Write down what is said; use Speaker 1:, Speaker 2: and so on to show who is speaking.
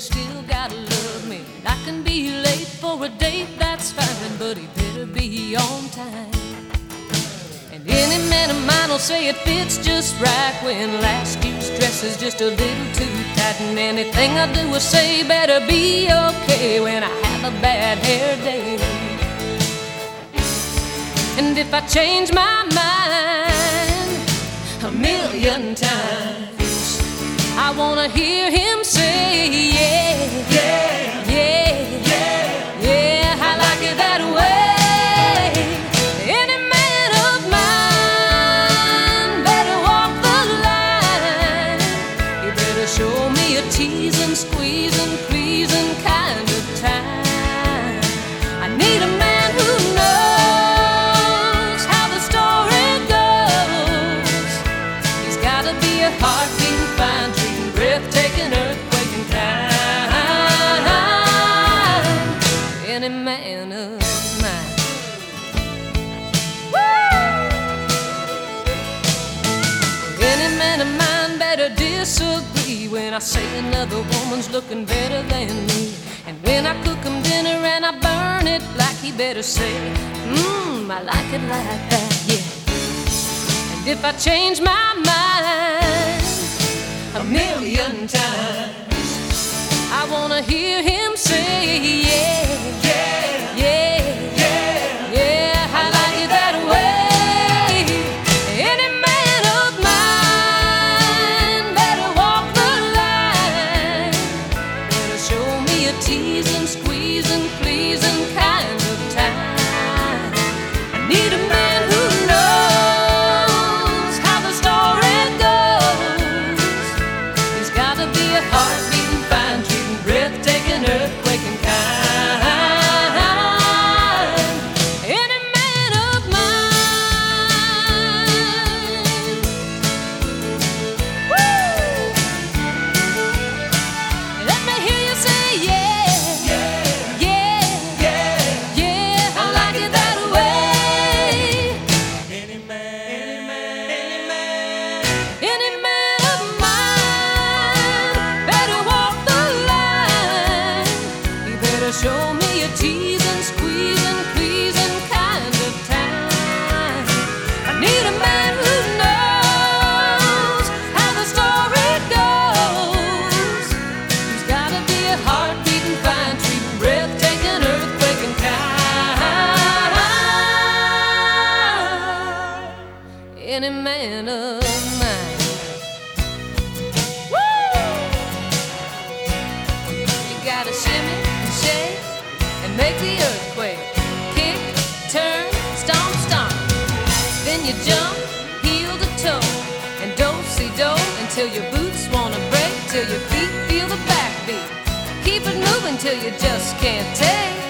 Speaker 1: still gotta love me. I can be late for a date, that's fine, but he better be on time. And any man of mine will say it fits just right when last year's dress is just a little too tight. And anything I do or say better be okay when I have a bad hair day. And if I change my mind a million times, I wanna hear him say, yeah, yeah, yeah, yeah, yeah, I like it that way. Any man of mine better walk the line. He better show me a teasing, squeezing, pleasing kind of time. I need a man who knows how the story goes. He's gotta be a heartbeat, fine, breathtaking, earthquaking kind. Any man of mine. Woo! Any man of mine better disagree when I say another woman's looking better than me. And when I cook him dinner and I burn it like, he better say, I like it like that, yeah. And if I change my mind a million times, I wanna hear him say, yeah, yeah, yeah, yeah, yeah, I like it that way. Any man of mine better walk the line. Better show me a teasing, squeezing, pleasing kind of time. I need a man who knows how the story goes. He's gotta be a heartbeating, fine, treating, breathtaking, earthquaking kind. Any man of mine. Woo! Let me hear you say, yeah, yeah, yeah, yeah, yeah, I like it that way. Any man of mine better walk the line. He better show me a teasing, squeezing, pleasing kind of time. I need a man who knows how the story goes. He's gotta be a heartbeating, fine, treating, breathtaking, earthquaking kind. Any man of mine. Woo! You gotta shimmy and shake and make the earthquake. Kick, turn, stomp, stomp. Then you jump, heel to toe, and do-si-do until your boots wanna break, till your feet feel the backbeat. Keep it moving till you just can't take.